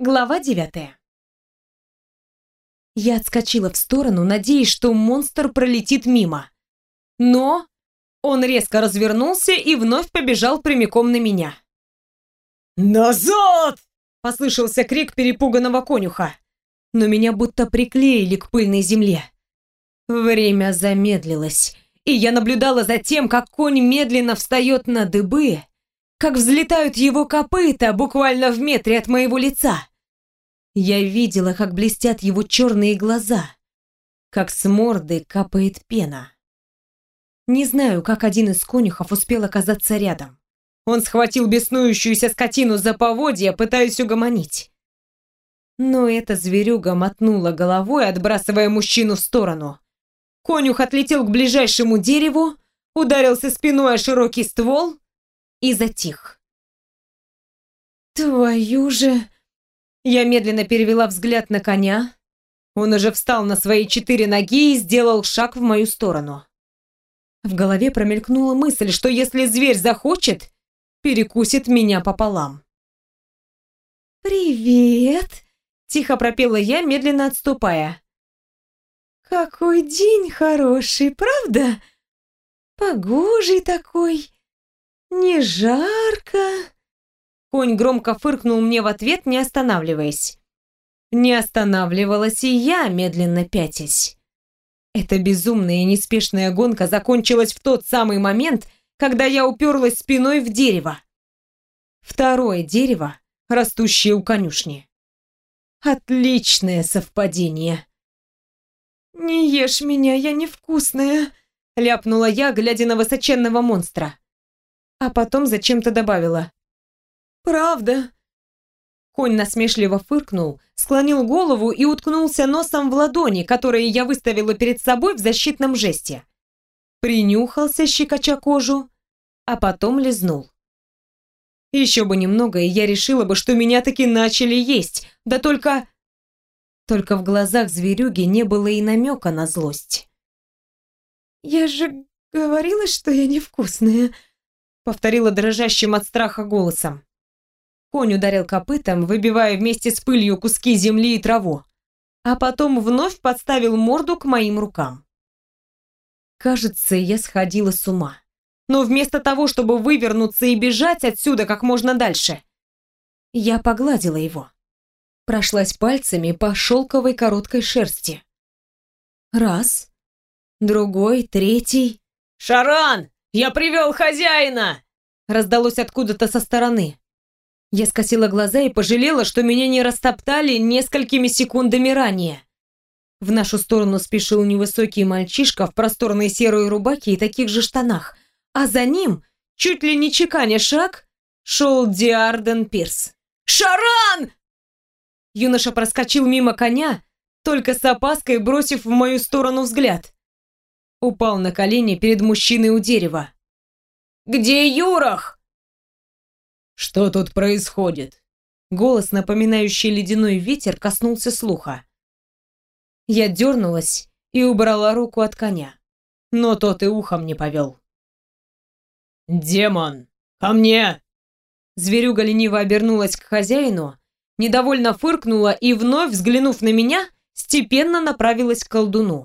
Глава 9. Я отскочила в сторону, надеясь, что монстр пролетит мимо. Но он резко развернулся и вновь побежал прямиком на меня. «Назад!» — послышался крик перепуганного конюха. Но меня будто приклеили к пыльной земле. Время замедлилось, и я наблюдала за тем, как конь медленно встает на дыбы, как взлетают его копыта буквально в метре от моего лица. Я видела, как блестят его черные глаза, как с морды капает пена. Не знаю, как один из конюхов успел оказаться рядом. Он схватил беснующуюся скотину за поводья, пытаясь угомонить. Но эта зверюга мотнула головой, отбрасывая мужчину в сторону. Конюх отлетел к ближайшему дереву, ударился спиной о широкий ствол и затих. «Твою же...» Я медленно перевела взгляд на коня. Он уже встал на свои 4 ноги и сделал шаг в мою сторону. В голове промелькнула мысль, что если зверь захочет, перекусит меня пополам. «Привет!» — тихо пропела я, медленно отступая. «Какой день хороший, правда? Погожий такой, не жарко». Конь громко фыркнул мне в ответ, не останавливаясь. Не останавливалась и я, медленно пятясь. Эта безумная и неспешная гонка закончилась в тот самый момент, когда я уперлась спиной в дерево. Второе дерево, растущее у конюшни. Отличное совпадение. «Не ешь меня, я невкусная», — ляпнула я, глядя на высоченного монстра. А потом зачем-то добавила: «Правда?» Конь насмешливо фыркнул, склонил голову и уткнулся носом в ладони, которые я выставила перед собой в защитном жесте. Принюхался, щекоча кожу, а потом лизнул. Еще бы немного, и я решила бы, что меня таки начали есть, да только в глазах зверюги не было и намека на злость. «Я же говорила, что я невкусная», — повторила дрожащим от страха голосом. Конь ударил копытом, выбивая вместе с пылью куски земли и траву, а потом вновь подставил морду к моим рукам. Кажется, я сходила с ума. Но вместо того, чтобы вывернуться и бежать отсюда как можно дальше, я погладила его. Прошлась пальцами по шелковой короткой шерсти. Раз, другой, третий. «Шаран, я привел хозяина!» Раздалось откуда-то со стороны. Я скосила глаза и пожалела, что меня не растоптали несколькими секундами ранее. В нашу сторону спешил невысокий мальчишка в просторной серой рубахе и таких же штанах, а за ним, чуть ли не чеканя шаг, шел Диарден Пирс. «Шаран!» Юноша проскочил мимо коня, только с опаской бросив в мою сторону взгляд. Упал на колени перед мужчиной у дерева. «Где Юрах?» «Что тут происходит?» Голос, напоминающий ледяной ветер, коснулся слуха. Я дернулась и убрала руку от коня, но тот и ухом не повел. «Демон, ко мне!» Зверюга лениво обернулась к хозяину, недовольно фыркнула и, вновь взглянув на меня, степенно направилась к колдуну.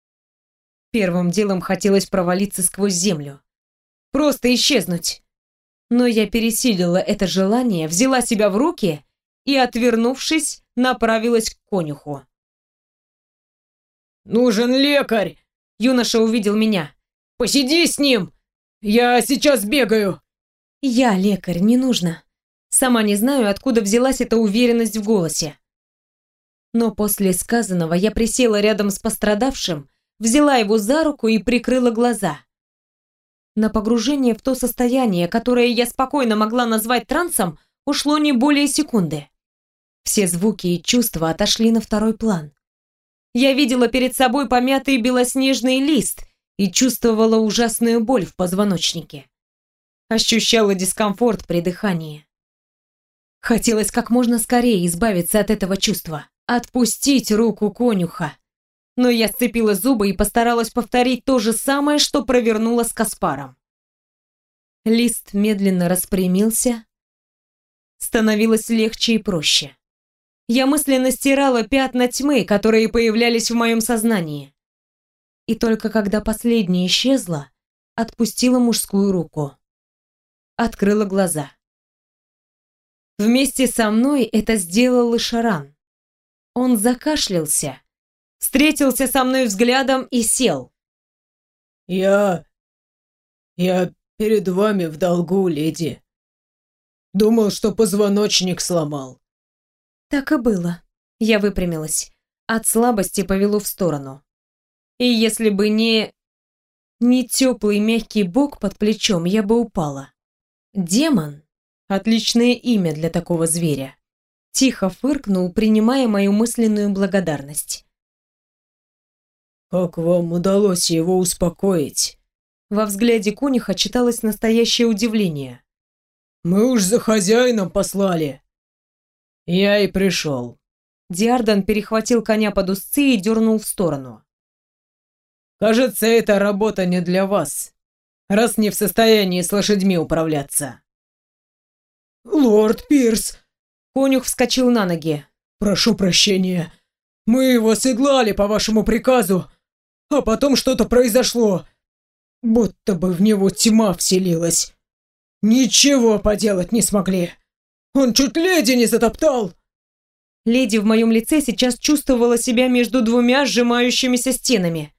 Первым делом хотелось провалиться сквозь землю. Просто исчезнуть. Но я пересилила это желание, взяла себя в руки и, отвернувшись, направилась к конюху. «Нужен лекарь!» Юноша увидел меня. «Посиди с ним! Я сейчас бегаю!» «Я лекарь, не нужно». Сама не знаю, откуда взялась эта уверенность в голосе. Но после сказанного я присела рядом с пострадавшим, взяла его за руку и прикрыла глаза. На погружение в то состояние, которое я спокойно могла назвать трансом, ушло не более секунды. Все звуки и чувства отошли на второй план. Я видела перед собой помятый белоснежный лист и чувствовала ужасную боль в позвоночнике. Ощущала дискомфорт при дыхании. Хотелось как можно скорее избавиться от этого чувства, отпустить руку конюха. Но я сцепила зубы и постаралась повторить то же самое, что провернула с Каспаром. Лист медленно распрямился. Становилось легче и проще. Я мысленно стирала пятна тьмы, которые появлялись в моем сознании. И только когда последняя исчезла, отпустила мужскую руку. Открыла глаза. Вместе со мной это сделал и Шаран. Он закашлялся, встретился со мной взглядом и сел. Я перед вами в долгу, леди. Думал, что позвоночник сломал. Так и было. Я выпрямилась. От слабости повело в сторону. И если бы не теплый мягкий бок под плечом, я бы упала. Демон — отличное имя для такого зверя. Тихо фыркнул, принимая мою мысленную благодарность. Как вам удалось его успокоить? Во взгляде конюха читалось настоящее удивление. Мы уж за хозяином послали. Я и пришел. Диардан перехватил коня под узцы и дернул в сторону. Кажется, эта работа не для вас, раз не в состоянии с лошадьми управляться. Лорд Пирс! Конюх вскочил на ноги. Прошу прощения. Мы его седлали по вашему приказу, а потом что-то произошло. Будто бы в него тьма вселилась. Ничего поделать не смогли. Он чуть леди не затоптал. Леди в моем лице сейчас чувствовала себя между двумя сжимающимися стенами.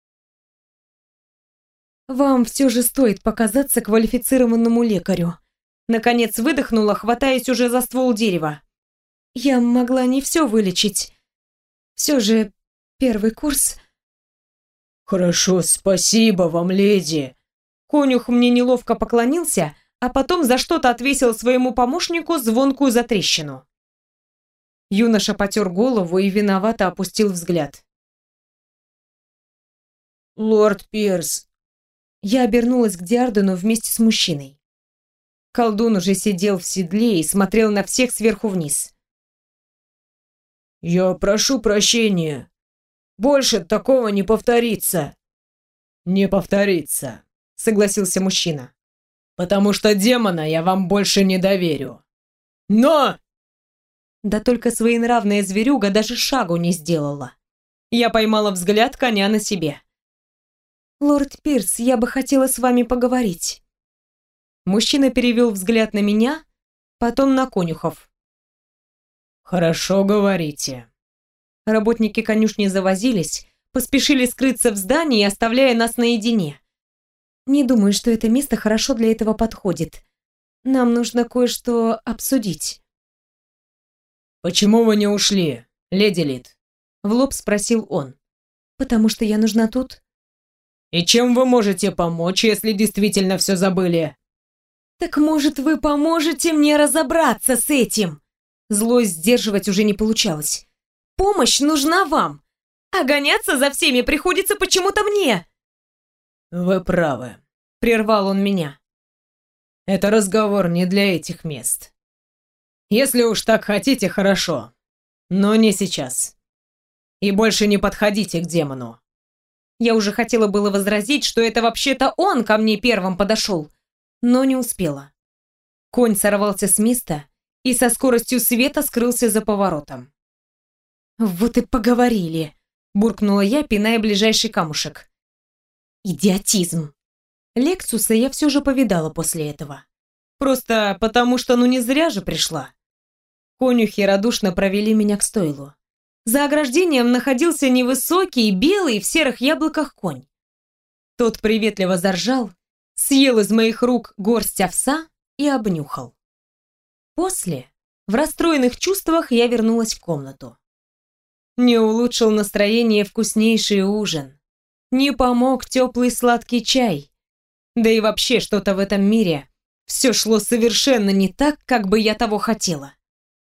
«Вам все же стоит показаться квалифицированному лекарю». Наконец выдохнула, хватаясь уже за ствол дерева. «Я могла не все вылечить. Все же первый курс...» «Хорошо, спасибо вам, леди». Конюх мне неловко поклонился, а потом за что-то отвесил своему помощнику звонкую затрещину. Юноша потер голову и виновато опустил взгляд. «Лорд Пирс». Я обернулась к Диардену вместе с мужчиной. Колдун уже сидел в седле и смотрел на всех сверху вниз. «Я прошу прощения. Больше такого не повторится». «Не повторится», — согласился мужчина. «Потому что демона я вам больше не доверю. Но...» Да только своенравная зверюга даже шагу не сделала. Я поймала взгляд коня на себе. «Лорд Пирс, я бы хотела с вами поговорить». Мужчина перевел взгляд на меня, потом на конюхов. «Хорошо говорите». Работники конюшни завозились, поспешили скрыться в здании, оставляя нас наедине. «Не думаю, что это место хорошо для этого подходит. Нам нужно кое-что обсудить». «Почему вы не ушли, леди Лид?» В лоб спросил он. «Потому что я нужна тут». «И чем вы можете помочь, если действительно все забыли?» «Так, может, вы поможете мне разобраться с этим?» Злость сдерживать уже не получалось. «Помощь нужна вам, а гоняться за всеми приходится почему-то мне». «Вы правы», — прервал он меня. «Это разговор не для этих мест. Если уж так хотите, хорошо, но не сейчас. И больше не подходите к демону». Я уже хотела было возразить, что это вообще-то он ко мне первым подошел, но не успела. Конь сорвался с места и со скоростью света скрылся за поворотом. «Вот и поговорили», — буркнула я, пиная ближайший камушек. «Идиотизм». Лексуса я все же повидала после этого. Просто потому, что не зря же пришла. Конюхи радушно провели меня к стойлу. За ограждением находился невысокий, белый, в серых яблоках конь. Тот приветливо заржал, съел из моих рук горсть овса и обнюхал. После, в расстроенных чувствах, я вернулась в комнату. Не улучшил настроение вкуснейший ужин. Не помог теплый сладкий чай. Да и вообще что-то в этом мире все шло совершенно не так, как бы я того хотела.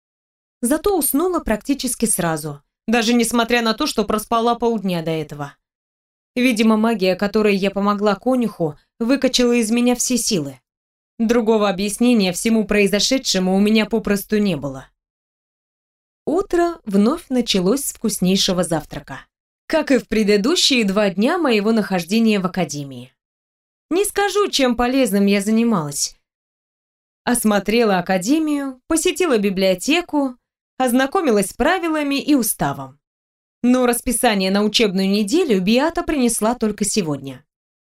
Зато уснула практически сразу, даже несмотря на то, что проспала полдня до этого. Видимо, магия, которой я помогла конюху, выкачала из меня все силы. Другого объяснения всему произошедшему у меня попросту не было. Утро вновь началось с вкуснейшего завтрака, как и в предыдущие 2 дня моего нахождения в академии. Не скажу, чем полезным я занималась. Осмотрела академию, посетила библиотеку, ознакомилась с правилами и уставом. Но расписание на учебную неделю Беата принесла только сегодня.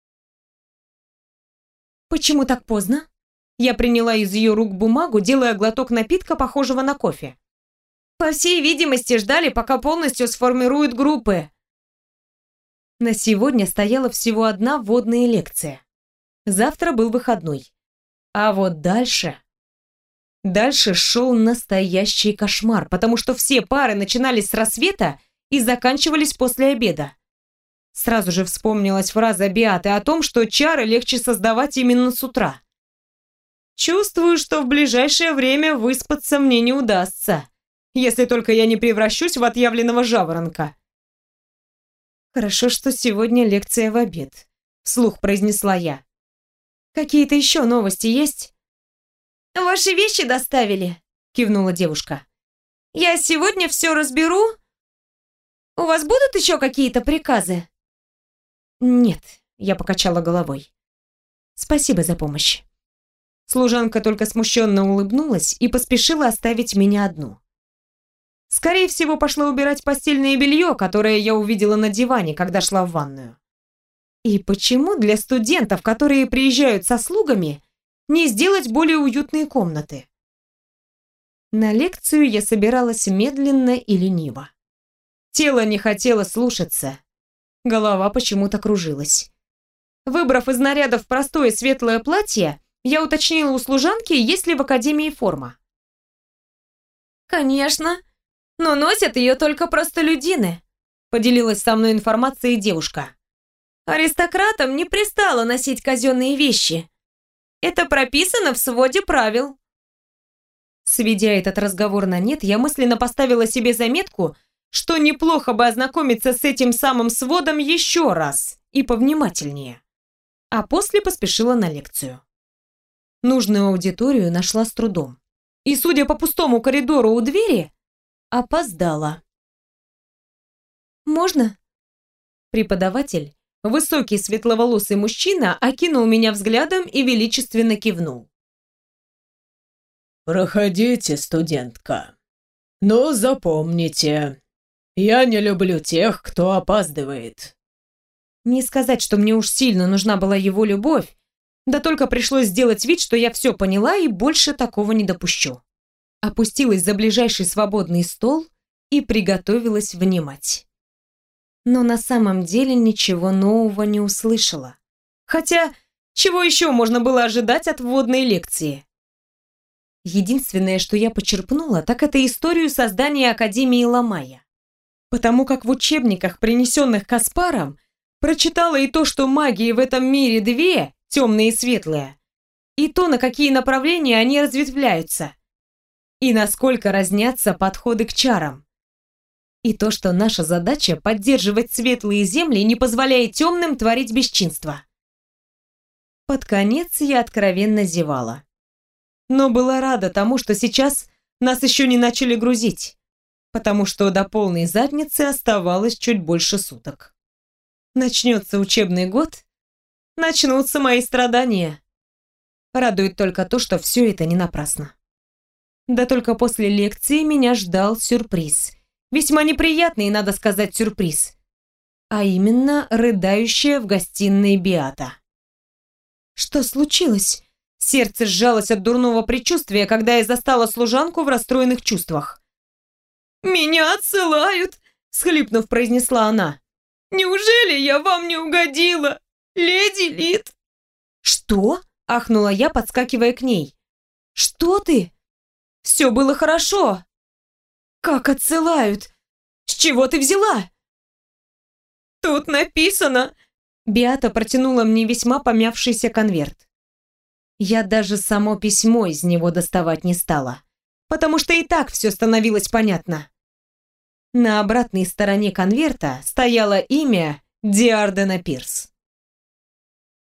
«Почему так поздно?» Я приняла из ее рук бумагу, делая глоток напитка, похожего на кофе. «По всей видимости, ждали, пока полностью сформируют группы». На сегодня стояла всего одна вводная лекция. Завтра был выходной. А вот дальше... Дальше шел настоящий кошмар, потому что все пары начинались с рассвета и заканчивались после обеда. Сразу же вспомнилась фраза Беаты о том, что чары легче создавать именно с утра. Чувствую, что в ближайшее время выспаться мне не удастся, если только я не превращусь в отъявленного жаворонка. «Хорошо, что сегодня лекция в обед», — вслух произнесла я. «Какие-то еще новости есть?» «Ваши вещи доставили», — кивнула девушка. «Я сегодня все разберу. У вас будут еще какие-то приказы?» «Нет», — я покачала головой. «Спасибо за помощь». Служанка только смущенно улыбнулась и поспешила оставить меня одну. Скорее всего, пошла убирать постельное белье, которое я увидела на диване, когда шла в ванную. И почему для студентов, которые приезжают со слугами, не сделать более уютные комнаты? На лекцию я собиралась медленно и лениво. Тело не хотело слушаться, голова почему-то кружилась. Выбрав из нарядов простое светлое платье, я уточнила у служанки, есть ли в академии форма. «Конечно, но носят ее только простолюдины», — поделилась со мной информацией девушка. «Аристократам не пристало носить казенные вещи. Это прописано в своде правил». Сведя этот разговор на нет, я мысленно поставила себе заметку, что неплохо бы ознакомиться с этим самым сводом еще раз и повнимательнее. А после поспешила на лекцию. Нужную аудиторию нашла с трудом. И, судя по пустому коридору у двери, опоздала. «Можно?» Преподаватель, высокий светловолосый мужчина, окинул меня взглядом и величественно кивнул. «Проходите, студентка. Но запомните, я не люблю тех, кто опаздывает». Не сказать, что мне уж сильно нужна была его любовь, да только пришлось сделать вид, что я все поняла и больше такого не допущу. Опустилась за ближайший свободный стол и приготовилась внимать. Но на самом деле ничего нового не услышала. Хотя, чего еще можно было ожидать от вводной лекции? Единственное, что я почерпнула, так это историю создания Академии Ламая. Потому как в учебниках, принесенных Каспаром, прочитала и то, что магии в этом мире две, темные и светлые, и то, на какие направления они разветвляются, и насколько разнятся подходы к чарам. И то, что наша задача — поддерживать светлые земли, не позволяя темным творить бесчинство. Под конец я откровенно зевала. Но была рада тому, что сейчас нас еще не начали грузить, потому что до полной задницы оставалось чуть больше суток. Начнется учебный год, начнутся мои страдания. Радует только то, что все это не напрасно. Да только после лекции меня ждал сюрприз. Весьма неприятный, надо сказать, сюрприз. А именно, рыдающая в гостиной Беата. Что случилось? Сердце сжалось от дурного предчувствия, когда я застала служанку в расстроенных чувствах. «Меня отсылают!» — схлипнув, произнесла она. «Неужели я вам не угодила, леди Лид?» «Что?» — ахнула я, подскакивая к ней. «Что ты? Все было хорошо!» «Как отсылают? С чего ты взяла?» «Тут написано...» Беата протянула мне весьма помявшийся конверт. Я даже само письмо из него доставать не стала, потому что и так все становилось понятно. На обратной стороне конверта стояло имя Диардена Пирс.